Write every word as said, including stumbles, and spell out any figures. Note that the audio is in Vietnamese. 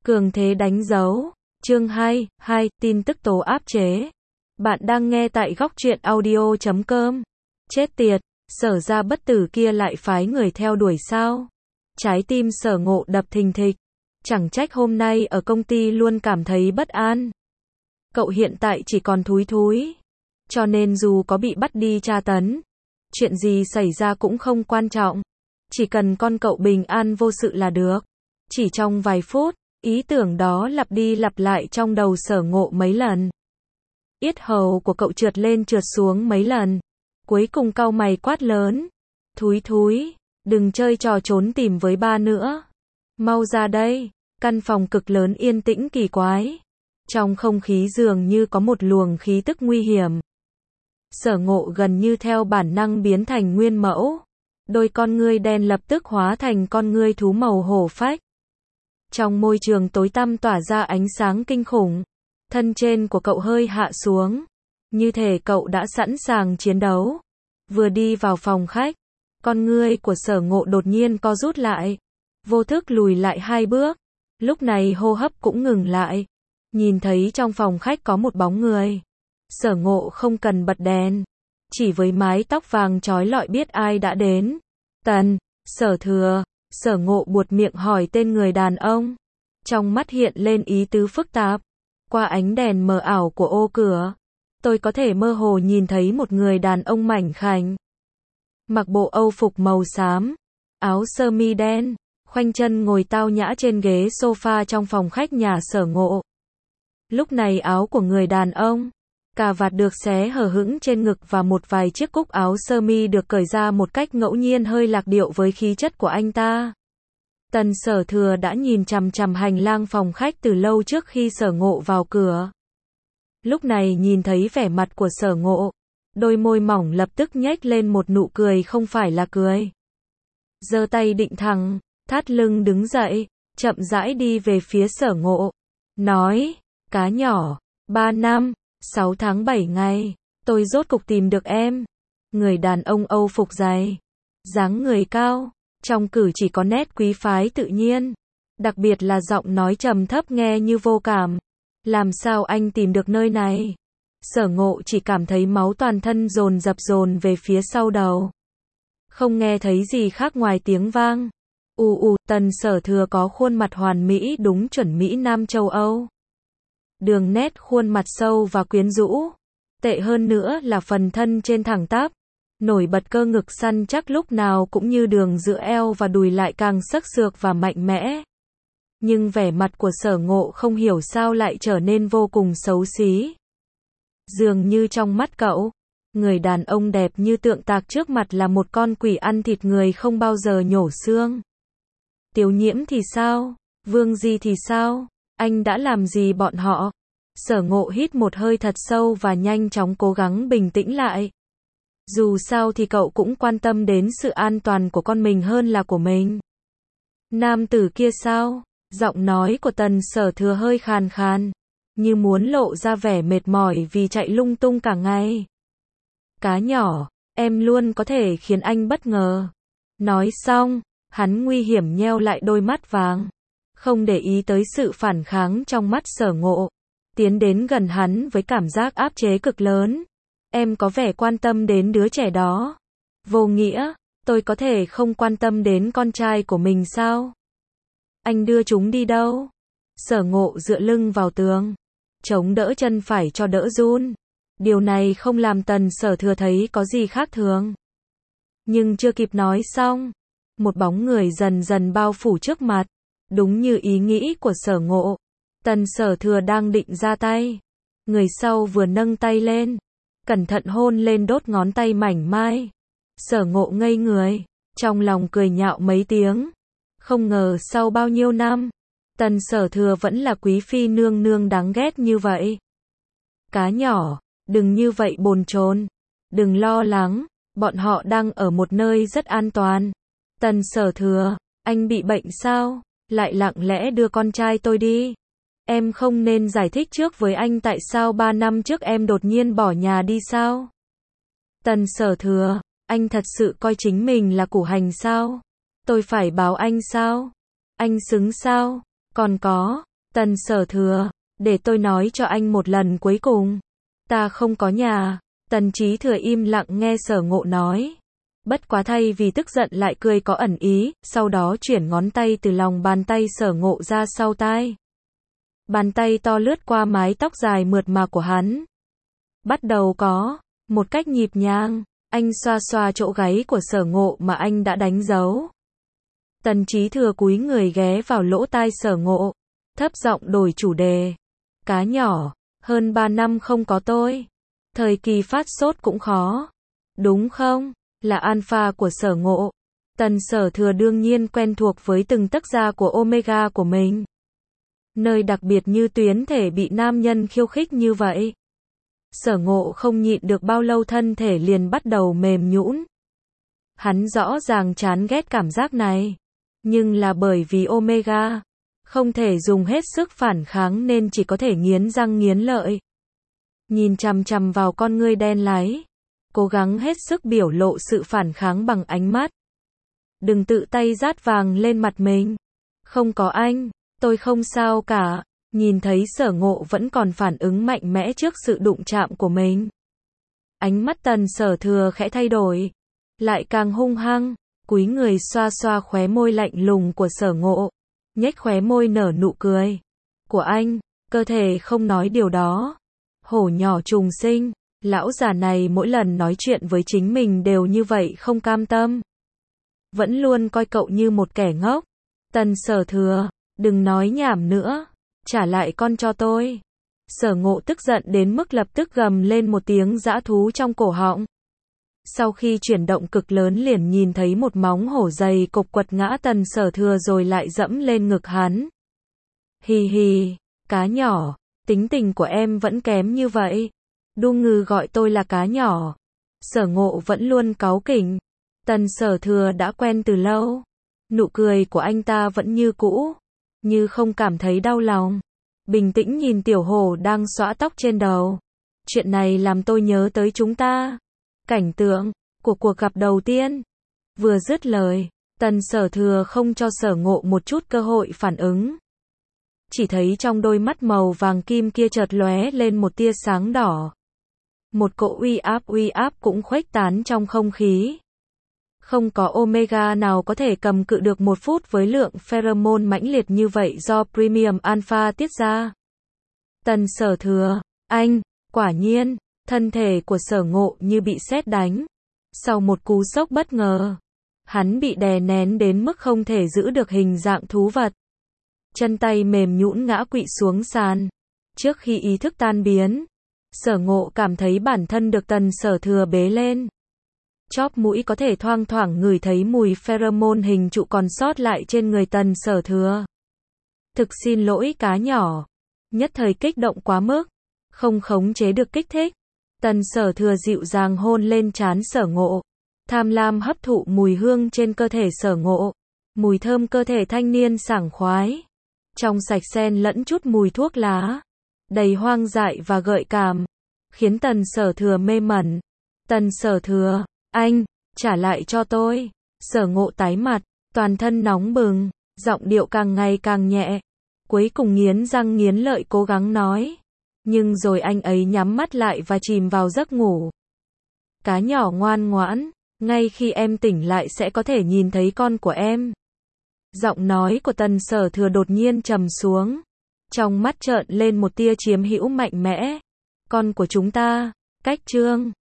Cường thế đánh dấu. Chương hai, hai, tin tức tố áp chế. Bạn đang nghe tại góc truyện audio chấm com. Chết tiệt, Sở gia bất tử kia lại phái người theo đuổi sao? Trái tim Sở Ngộ đập thình thịch. Chẳng trách hôm nay ở công ty luôn cảm thấy bất an. Cậu hiện tại chỉ còn thúi thúi. Cho nên dù có bị bắt đi tra tấn, chuyện gì xảy ra cũng không quan trọng. Chỉ cần con cậu bình an vô sự là được. Chỉ trong vài phút, ý tưởng đó lặp đi lặp lại trong đầu Sở Ngộ mấy lần. Yết hầu của cậu trượt lên trượt xuống mấy lần. Cuối cùng cau mày quát lớn. Thúi thúi, đừng chơi trò trốn tìm với ba nữa. Mau ra đây. Căn phòng cực lớn yên tĩnh kỳ quái. Trong không khí dường như có một luồng khí tức nguy hiểm. Sở Ngộ gần như theo bản năng biến thành nguyên mẫu. Đôi con ngươi đen lập tức hóa thành con ngươi thú màu hổ phách. Trong môi trường tối tăm tỏa ra ánh sáng kinh khủng. Thân trên của cậu hơi hạ xuống. Như thể cậu đã sẵn sàng chiến đấu. Vừa đi vào phòng khách, con ngươi của Sở Ngộ đột nhiên co rút lại. Vô thức lùi lại hai bước. Lúc này hô hấp cũng ngừng lại. Nhìn thấy trong phòng khách có một bóng người. Sở Ngộ không cần bật đèn. Chỉ với mái tóc vàng chói lọi biết ai đã đến. Tần, Sở Thừa. Sở Ngộ buột miệng hỏi tên người đàn ông. Trong mắt hiện lên ý tứ phức tạp. Qua ánh đèn mờ ảo của ô cửa, tôi có thể mơ hồ nhìn thấy một người đàn ông mảnh khảnh. Mặc bộ âu phục màu xám, áo sơ mi đen, khoanh chân ngồi tao nhã trên ghế sofa trong phòng khách nhà Sở Ngộ. Lúc này áo của người đàn ông, cà vạt được xé hở hững trên ngực và một vài chiếc cúc áo sơ mi được cởi ra một cách ngẫu nhiên hơi lạc điệu với khí chất của anh ta. Tần Sở Thừa đã nhìn chằm chằm hành lang phòng khách từ lâu trước khi Sở Ngộ vào cửa. Lúc này nhìn thấy vẻ mặt của Sở Ngộ, đôi môi mỏng lập tức nhếch lên một nụ cười không phải là cười. Giơ tay định thẳng, thắt lưng đứng dậy, chậm rãi đi về phía Sở Ngộ. Nói, cá nhỏ, ba năm, sáu tháng bảy ngày, tôi rốt cục tìm được em. Người đàn ông âu phục dày, dáng người cao. Trong cử chỉ có nét quý phái tự nhiên. Đặc biệt là giọng nói trầm thấp nghe như vô cảm. Làm sao anh tìm được nơi này? Sở Ngộ chỉ cảm thấy máu toàn thân dồn dập dồn về phía sau đầu. Không nghe thấy gì khác ngoài tiếng vang. U u, Tần Sở Thừa có khuôn mặt hoàn mỹ đúng chuẩn Mỹ Nam châu Âu. Đường nét khuôn mặt sâu và quyến rũ. Tệ hơn nữa là phần thân trên thẳng tắp. Nổi bật cơ ngực săn chắc lúc nào cũng như đường giữa eo và đùi lại càng sắc sược và mạnh mẽ. Nhưng vẻ mặt của Sở Ngộ không hiểu sao lại trở nên vô cùng xấu xí. Dường như trong mắt cậu, người đàn ông đẹp như tượng tạc trước mặt là một con quỷ ăn thịt người không bao giờ nhổ xương. Tiểu Nhiễm thì sao? Vương Di thì sao? Anh đã làm gì bọn họ? Sở Ngộ hít một hơi thật sâu và nhanh chóng cố gắng bình tĩnh lại. Dù sao thì cậu cũng quan tâm đến sự an toàn của con mình hơn là của mình. Nam tử kia sao? Giọng nói của Tần Sở Thừa hơi khàn khàn, như muốn lộ ra vẻ mệt mỏi vì chạy lung tung cả ngày. Cá nhỏ, em luôn có thể khiến anh bất ngờ. Nói xong, hắn nguy hiểm nheo lại đôi mắt vàng, không để ý tới sự phản kháng trong mắt Sở Ngộ, tiến đến gần hắn với cảm giác áp chế cực lớn. Em có vẻ quan tâm đến đứa trẻ đó. Vô nghĩa, tôi có thể không quan tâm đến con trai của mình sao? Anh đưa chúng đi đâu? Sở Ngộ dựa lưng vào tường, chống đỡ chân phải cho đỡ run. Điều này không làm Tần Sở Thừa thấy có gì khác thường. Nhưng chưa kịp nói xong, một bóng người dần dần bao phủ trước mặt. Đúng như ý nghĩ của Sở Ngộ, Tần Sở Thừa đang định ra tay. Người sau vừa nâng tay lên, cẩn thận hôn lên đốt ngón tay mảnh mai. Sở Ngộ ngây người, trong lòng cười nhạo mấy tiếng. Không ngờ sau bao nhiêu năm, Tần Sở Thừa vẫn là quý phi nương nương đáng ghét như vậy. Cá nhỏ, đừng như vậy bồn chồn, đừng lo lắng, bọn họ đang ở một nơi rất an toàn. Tần Sở Thừa, anh bị bệnh sao? Lại lặng lẽ đưa con trai tôi đi. Em không nên giải thích trước với anh tại sao ba năm trước em đột nhiên bỏ nhà đi sao? Tần Sở Thừa, anh thật sự coi chính mình là củ hành sao? Tôi phải báo anh sao? Anh xứng sao? Còn có, Tần Sở Thừa, để tôi nói cho anh một lần cuối cùng. Ta không có nhà. Tần Chí Thừa im lặng nghe Sở Ngộ nói. Bất quá thay vì tức giận lại cười có ẩn ý, sau đó chuyển ngón tay từ lòng bàn tay Sở Ngộ ra sau tai. Bàn tay to lướt qua mái tóc dài mượt mà của hắn. Bắt đầu có một cách nhịp nhàng, anh xoa xoa chỗ gáy của Sở Ngộ mà anh đã đánh dấu. Tần Chí Thừa cúi người ghé vào lỗ tai Sở Ngộ, thấp giọng đổi chủ đề. Cá nhỏ, hơn ba năm không có tôi. Thời kỳ phát sốt cũng khó. Đúng không? Là alpha của Sở Ngộ. Tần Sở Thừa đương nhiên quen thuộc với từng tấc da của omega của mình. Nơi đặc biệt như tuyến thể bị nam nhân khiêu khích như vậy. Sở Ngộ không nhịn được bao lâu thân thể liền bắt đầu mềm nhũn. Hắn rõ ràng chán ghét cảm giác này. Nhưng là bởi vì omega không thể dùng hết sức phản kháng nên chỉ có thể nghiến răng nghiến lợi. Nhìn chằm chằm vào con ngươi đen láy. Cố gắng hết sức biểu lộ sự phản kháng bằng ánh mắt. Đừng tự tay dát vàng lên mặt mình. Không có anh, tôi không sao cả. Nhìn thấy Sở Ngộ vẫn còn phản ứng mạnh mẽ trước sự đụng chạm của mình. Ánh mắt Tần Sở Thừa khẽ thay đổi. Lại càng hung hăng, cúi người xoa xoa khóe môi lạnh lùng của Sở Ngộ. Nhếch khóe môi nở nụ cười. Của anh, cơ thể không nói điều đó. Hổ nhỏ trùng sinh, lão già này mỗi lần nói chuyện với chính mình đều như vậy không cam tâm. Vẫn luôn coi cậu như một kẻ ngốc. Tần Sở Thừa, đừng nói nhảm nữa. Trả lại con cho tôi. Sở Ngộ tức giận đến mức lập tức gầm lên một tiếng dã thú trong cổ họng. Sau khi chuyển động cực lớn liền nhìn thấy một móng hổ dày cộc quật ngã Tần Sở Thừa rồi lại dẫm lên ngực hắn. Hì hì, cá nhỏ, tính tình của em vẫn kém như vậy. Đu Ngư gọi tôi là cá nhỏ. Sở Ngộ vẫn luôn cáu kỉnh. Tần Sở Thừa đã quen từ lâu. Nụ cười của anh ta vẫn như cũ. Như không cảm thấy đau lòng. Bình tĩnh nhìn tiểu hổ đang xõa tóc trên đầu. Chuyện này làm tôi nhớ tới chúng ta. Cảnh tượng của cuộc gặp đầu tiên. Vừa dứt lời, Tần Sở Thừa không cho Sở Ngộ một chút cơ hội phản ứng. Chỉ thấy trong đôi mắt màu vàng kim kia chợt lóe lên một tia sáng đỏ. Một cỗ uy áp uy áp cũng khuếch tán trong không khí. Không có omega nào có thể cầm cự được một phút với lượng pheromone mãnh liệt như vậy do Premium Alpha tiết ra. Tần Sở Thừa, anh, quả nhiên, thân thể của Sở Ngộ như bị sét đánh. Sau một cú sốc bất ngờ, hắn bị đè nén đến mức không thể giữ được hình dạng thú vật. Chân tay mềm nhũn ngã quỵ xuống sàn. Trước khi ý thức tan biến, Sở Ngộ cảm thấy bản thân được Tần Sở Thừa bế lên. Chóp mũi có thể thoang thoảng ngửi thấy mùi pheromone hình trụ còn sót lại trên người Tần Sở Thừa. Thực xin lỗi cá nhỏ. Nhất thời kích động quá mức. Không khống chế được kích thích. Tần Sở Thừa dịu dàng hôn lên trán Sở Ngộ. Tham lam hấp thụ mùi hương trên cơ thể Sở Ngộ. Mùi thơm cơ thể thanh niên sảng khoái. Trong sạch xen lẫn chút mùi thuốc lá. Đầy hoang dại và gợi cảm. Khiến Tần Sở Thừa mê mẩn. Tần Sở Thừa, anh, trả lại cho tôi. Sở Ngộ tái mặt, toàn thân nóng bừng, giọng điệu càng ngày càng nhẹ. Cuối cùng nghiến răng nghiến lợi cố gắng nói. Nhưng rồi anh ấy nhắm mắt lại và chìm vào giấc ngủ. Cá nhỏ ngoan ngoãn, ngay khi em tỉnh lại sẽ có thể nhìn thấy con của em. Giọng nói của Tần Sở Thừa đột nhiên trầm xuống. Trong mắt trợn lên một tia chiếm hữu mạnh mẽ. Con của chúng ta, cách chương.